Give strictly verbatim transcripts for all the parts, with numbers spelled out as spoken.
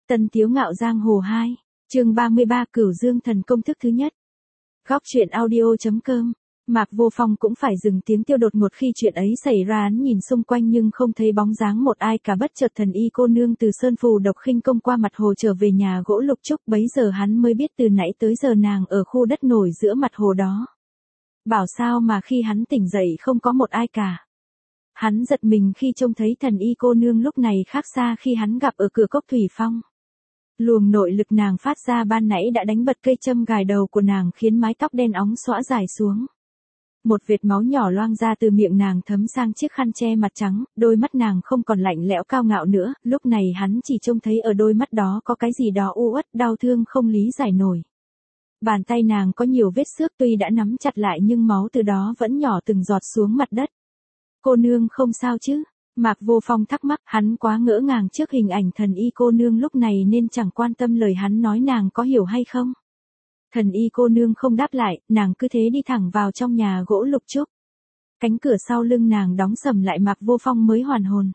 Tân Tiếu Ngạo Giang Hồ hai, chương ba mươi ba Cửu Dương Thần Công thức thứ nhất. Góc truyện audio.com. Mạc Vô Phong cũng phải dừng tiếng tiêu đột ngột khi chuyện ấy xảy ra, hắn nhìn xung quanh nhưng không thấy bóng dáng một ai cả. Bất chợt thần y cô nương từ Sơn Phù Độc Khinh Công qua mặt hồ trở về nhà gỗ Lục Trúc, bấy giờ hắn mới biết từ nãy tới giờ nàng ở khu đất nổi giữa mặt hồ đó. Bảo sao mà khi hắn tỉnh dậy không có một ai cả. Hắn giật mình khi trông thấy thần y cô nương lúc này khác xa khi hắn gặp ở cửa cốc thủy phong. Luồng nội lực nàng phát ra ban nãy đã đánh bật cây châm gài đầu của nàng, khiến mái tóc đen óng xõa dài xuống. Một vệt máu nhỏ loang ra từ miệng nàng thấm sang chiếc khăn che mặt trắng, đôi mắt nàng không còn lạnh lẽo cao ngạo nữa, lúc này hắn chỉ trông thấy ở đôi mắt đó có cái gì đó u uất, đau thương không lý giải nổi. Bàn tay nàng có nhiều vết xước, tuy đã nắm chặt lại nhưng máu từ đó vẫn nhỏ từng giọt xuống mặt đất. Cô nương không sao chứ? Mạc Vô Phong thắc mắc, hắn quá ngỡ ngàng trước hình ảnh thần y cô nương lúc này nên chẳng quan tâm lời hắn nói nàng có hiểu hay không. Thần y cô nương không đáp lại, nàng cứ thế đi thẳng vào trong nhà gỗ Lục Trúc. Cánh cửa sau lưng nàng đóng sầm lại, Mạc Vô Phong mới hoàn hồn.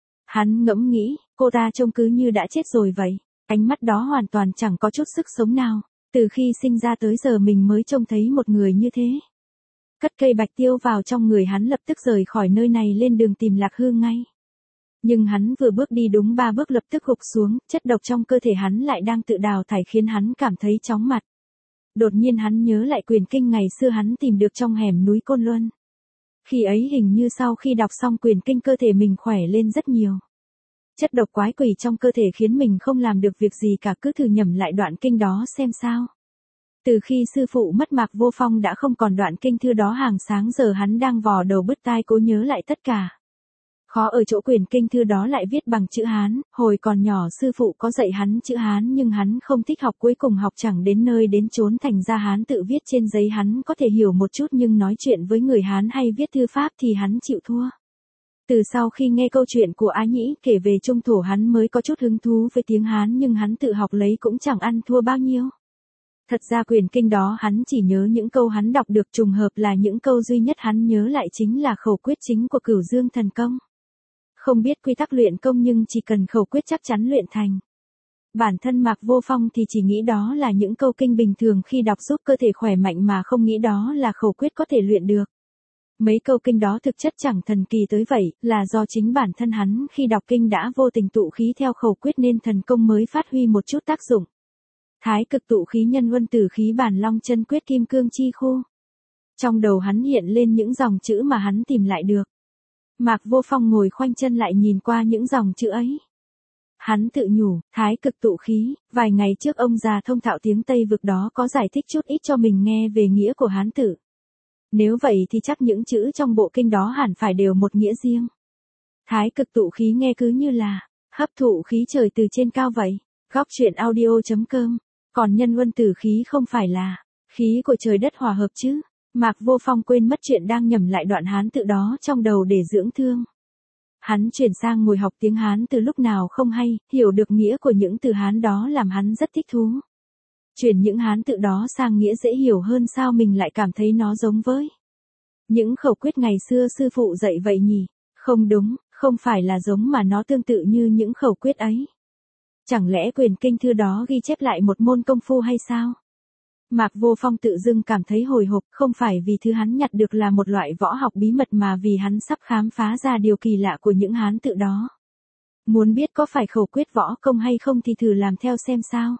Hắn ngẫm nghĩ, cô ta trông cứ như đã chết rồi vậy, ánh mắt đó hoàn toàn chẳng có chút sức sống nào. Từ khi sinh ra tới giờ mình mới trông thấy một người như thế. Cất cây bạch tiêu vào trong người, hắn lập tức rời khỏi nơi này lên đường tìm Lạc Hương ngay. Nhưng hắn vừa bước đi đúng ba bước lập tức gục xuống, chất độc trong cơ thể hắn lại đang tự đào thải khiến hắn cảm thấy chóng mặt. Đột nhiên hắn nhớ lại quyền kinh ngày xưa hắn tìm được trong hẻm núi Côn Luân. Khi ấy hình như sau khi đọc xong quyền kinh cơ thể mình khỏe lên rất nhiều. Chất độc quái quỷ trong cơ thể khiến mình không làm được việc gì cả, cứ thử nhẩm lại đoạn kinh đó xem sao. Từ khi sư phụ mất, Mạc Vô Phong đã không còn đoạn kinh thư đó, hàng sáng giờ hắn đang vò đầu bứt tai cố nhớ lại tất cả. Khó ở chỗ quyền kinh thư đó lại viết bằng chữ Hán, hồi còn nhỏ sư phụ có dạy hắn chữ Hán nhưng hắn không thích học, cuối cùng học chẳng đến nơi đến chốn, thành ra Hán tự viết trên giấy hắn có thể hiểu một chút nhưng nói chuyện với người Hán hay viết thư pháp thì hắn chịu thua. Từ sau khi nghe câu chuyện của Á Nhĩ kể về Trung Thổ hắn mới có chút hứng thú với tiếng Hán, nhưng hắn tự học lấy cũng chẳng ăn thua bao nhiêu. Thật ra quyền kinh đó hắn chỉ nhớ những câu hắn đọc được, trùng hợp là những câu duy nhất hắn nhớ lại chính là khẩu quyết chính của Cửu Dương Thần Công. Không biết quy tắc luyện công nhưng chỉ cần khẩu quyết chắc chắn luyện thành. Bản thân Mạc Vô Phong thì chỉ nghĩ đó là những câu kinh bình thường khi đọc giúp cơ thể khỏe mạnh mà không nghĩ đó là khẩu quyết có thể luyện được. Mấy câu kinh đó thực chất chẳng thần kỳ tới vậy, là do chính bản thân hắn khi đọc kinh đã vô tình tụ khí theo khẩu quyết nên thần công mới phát huy một chút tác dụng. Thái cực tụ khí nhân huân tử khí bản long chân quyết kim cương chi khu. Trong đầu hắn hiện lên những dòng chữ mà hắn tìm lại được. Mạc Vô Phong ngồi khoanh chân lại nhìn qua những dòng chữ ấy. Hắn tự nhủ, thái cực tụ khí, vài ngày trước ông già thông thạo tiếng Tây vực đó có giải thích chút ít cho mình nghe về nghĩa của Hán tự. Nếu vậy thì chắc những chữ trong bộ kinh đó hẳn phải đều một nghĩa riêng. Thái cực tụ khí nghe cứ như là hấp thụ khí trời từ trên cao vậy. Góc truyện audio.com. Còn nhân huân tử khí không phải là khí của trời đất hòa hợp chứ? Mạc Vô Phong quên mất chuyện đang nhẩm lại đoạn Hán tự đó trong đầu để dưỡng thương. Hắn chuyển sang ngồi học tiếng Hán từ lúc nào không hay, hiểu được nghĩa của những từ Hán đó làm hắn rất thích thú. Chuyển những Hán tự đó sang nghĩa dễ hiểu hơn, sao mình lại cảm thấy nó giống với những khẩu quyết ngày xưa sư phụ dạy vậy nhỉ? Không đúng, không phải là giống mà nó tương tự như những khẩu quyết ấy. Chẳng lẽ quyền kinh thư đó ghi chép lại một môn công phu hay sao? Mạc Vô Phong tự dưng cảm thấy hồi hộp, không phải vì thứ hắn nhặt được là một loại võ học bí mật mà vì hắn sắp khám phá ra điều kỳ lạ của những Hán tự đó. Muốn biết có phải khẩu quyết võ công hay không thì thử làm theo xem sao.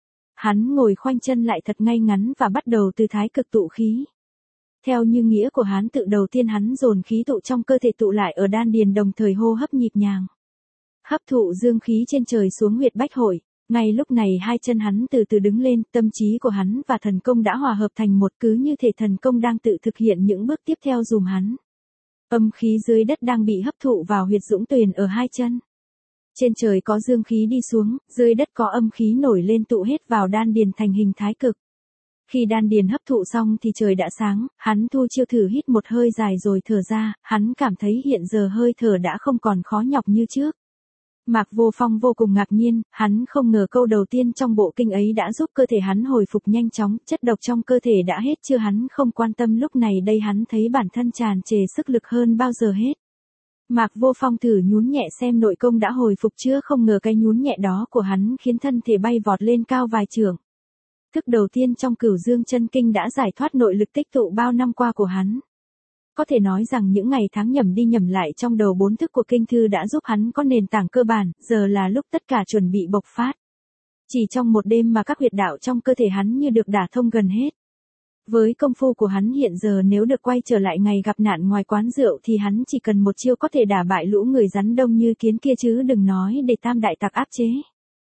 Hắn ngồi khoanh chân lại thật ngay ngắn và bắt đầu từ thái cực tụ khí. Theo như nghĩa của Hán tự, đầu tiên hắn dồn khí tụ trong cơ thể tụ lại ở đan điền, đồng thời hô hấp nhịp nhàng. Hấp thụ dương khí trên trời xuống huyệt bách hội. Ngay lúc này hai chân hắn từ từ đứng lên, tâm trí của hắn và thần công đã hòa hợp thành một, cứ như thể thần công đang tự thực hiện những bước tiếp theo dùm hắn. Âm khí dưới đất đang bị hấp thụ vào huyệt dũng tuyền ở hai chân. Trên trời có dương khí đi xuống, dưới đất có âm khí nổi lên tụ hết vào đan điền thành hình thái cực. Khi đan điền hấp thụ xong thì trời đã sáng, hắn thu chiêu thử hít một hơi dài rồi thở ra, hắn cảm thấy hiện giờ hơi thở đã không còn khó nhọc như trước. Mạc Vô Phong vô cùng ngạc nhiên, hắn không ngờ câu đầu tiên trong bộ kinh ấy đã giúp cơ thể hắn hồi phục nhanh chóng, chất độc trong cơ thể đã hết chưa, hắn không quan tâm, lúc này đây hắn thấy bản thân tràn trề sức lực hơn bao giờ hết. Mạc Vô Phong thử nhún nhẹ xem nội công đã hồi phục chưa, không ngờ cái nhún nhẹ đó của hắn khiến thân thể bay vọt lên cao vài trượng. Thức đầu tiên trong Cửu Dương Chân Kinh đã giải thoát nội lực tích tụ bao năm qua của hắn. Có thể nói rằng những ngày tháng nhẩm đi nhẩm lại trong đầu bốn thức của kinh thư đã giúp hắn có nền tảng cơ bản, giờ là lúc tất cả chuẩn bị bộc phát. Chỉ trong một đêm mà các huyệt đạo trong cơ thể hắn như được đả thông gần hết. Với công phu của hắn hiện giờ, nếu được quay trở lại ngày gặp nạn ngoài quán rượu thì hắn chỉ cần một chiêu có thể đả bại lũ người rắn đông như kiến kia, chứ đừng nói để tam đại tặc áp chế.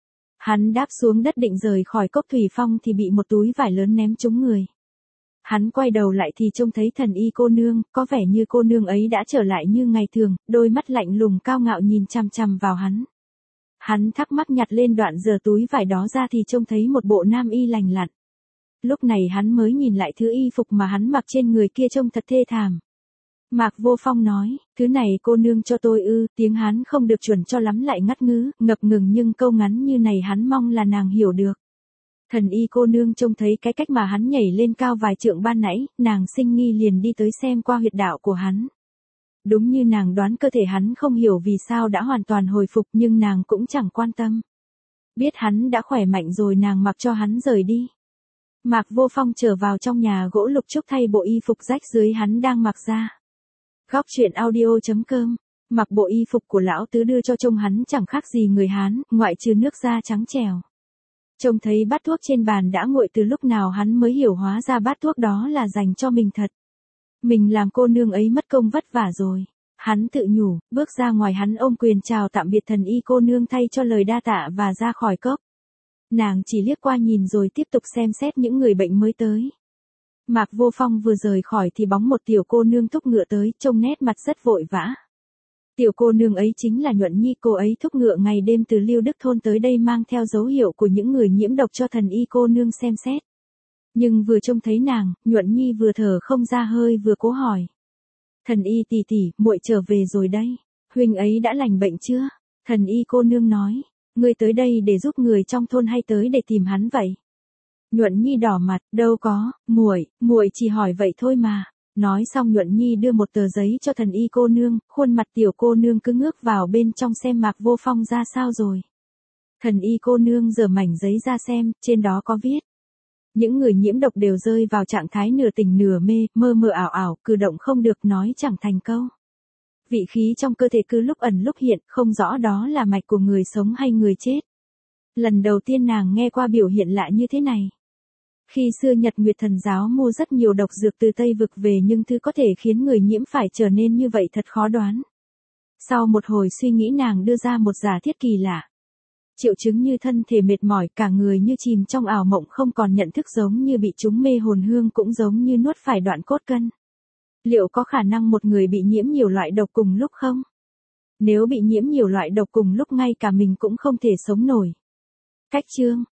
Hắn đáp xuống đất định rời khỏi cốc thủy phong thì bị một túi vải lớn ném trúng người. Hắn quay đầu lại thì trông thấy thần y cô nương, có vẻ như cô nương ấy đã trở lại như ngày thường, đôi mắt lạnh lùng cao ngạo nhìn chằm chằm vào hắn. Hắn thắc mắc nhặt lên đoạn giở túi vải đó ra thì trông thấy một bộ nam y lành lặn. Lúc này hắn mới nhìn lại thứ y phục mà hắn mặc trên người kia trông thật thê thảm. Mạc Vô Phong nói, thứ này cô nương cho tôi ư, tiếng hắn không được chuẩn cho lắm lại ngắt ngứ, ngập ngừng nhưng câu ngắn như này hắn mong là nàng hiểu được. Thần y cô nương trông thấy cái cách mà hắn nhảy lên cao vài trượng ban nãy, nàng sinh nghi liền đi tới xem qua huyệt đạo của hắn. Đúng như nàng đoán, cơ thể hắn không hiểu vì sao đã hoàn toàn hồi phục nhưng nàng cũng chẳng quan tâm. Biết hắn đã khỏe mạnh rồi nàng mặc cho hắn rời đi. Mạc Vô Phong trở vào trong nhà gỗ Lục Trúc thay bộ y phục rách dưới hắn đang mặc ra. Góc truyện audio chấm com. Mặc bộ y phục của lão tứ đưa cho trông hắn chẳng khác gì người Hán, ngoại trừ nước da trắng trẻo. Trông thấy bát thuốc trên bàn đã nguội từ lúc nào hắn mới hiểu hóa ra bát thuốc đó là dành cho mình thật. Mình làm cô nương ấy mất công vất vả rồi. Hắn tự nhủ, bước ra ngoài hắn ôm quyền chào tạm biệt thần y cô nương thay cho lời đa tạ và ra khỏi cốc. Nàng chỉ liếc qua nhìn rồi tiếp tục xem xét những người bệnh mới tới. Mạc Vô Phong vừa rời khỏi thì bóng một tiểu cô nương thúc ngựa tới, trông nét mặt rất vội vã. Tiểu cô nương ấy chính là Nhuận Nhi, cô ấy thúc ngựa ngày đêm từ Lưu Đức Thôn tới đây mang theo dấu hiệu của những người nhiễm độc cho thần y cô nương xem xét. Nhưng vừa trông thấy nàng, Nhuận Nhi vừa thở không ra hơi vừa cố hỏi. Thần y tỷ tỷ, muội trở về rồi đây. Huynh ấy đã lành bệnh chưa? Thần y cô nương nói. Ngươi tới đây để giúp người trong thôn hay tới để tìm hắn vậy? Nhuận Nhi đỏ mặt, đâu có, muội, muội chỉ hỏi vậy thôi mà. Nói xong Nhuận Nhi đưa một tờ giấy cho thần y cô nương, khuôn mặt tiểu cô nương cứ ngước vào bên trong xem Mạc Vô Phong ra sao rồi. Thần y cô nương giở mảnh giấy ra xem, trên đó có viết. Những người nhiễm độc đều rơi vào trạng thái nửa tỉnh nửa mê, mơ mơ ảo ảo, cử động không được, nói chẳng thành câu. Vị khí trong cơ thể cứ lúc ẩn lúc hiện, không rõ đó là mạch của người sống hay người chết. Lần đầu tiên nàng nghe qua biểu hiện lạ như thế này. Khi xưa Nhật Nguyệt Thần giáo mua rất nhiều độc dược từ Tây Vực về nhưng thứ có thể khiến người nhiễm phải trở nên như vậy thật khó đoán. Sau một hồi suy nghĩ nàng đưa ra một giả thiết kỳ lạ. Triệu chứng như thân thể mệt mỏi, cả người như chìm trong ảo mộng, không còn nhận thức, giống như bị trúng mê hồn hương, cũng giống như nuốt phải đoạn cốt cân. Liệu có khả năng một người bị nhiễm nhiều loại độc cùng lúc không? Nếu bị nhiễm nhiều loại độc cùng lúc ngay cả mình cũng không thể sống nổi. Cách chương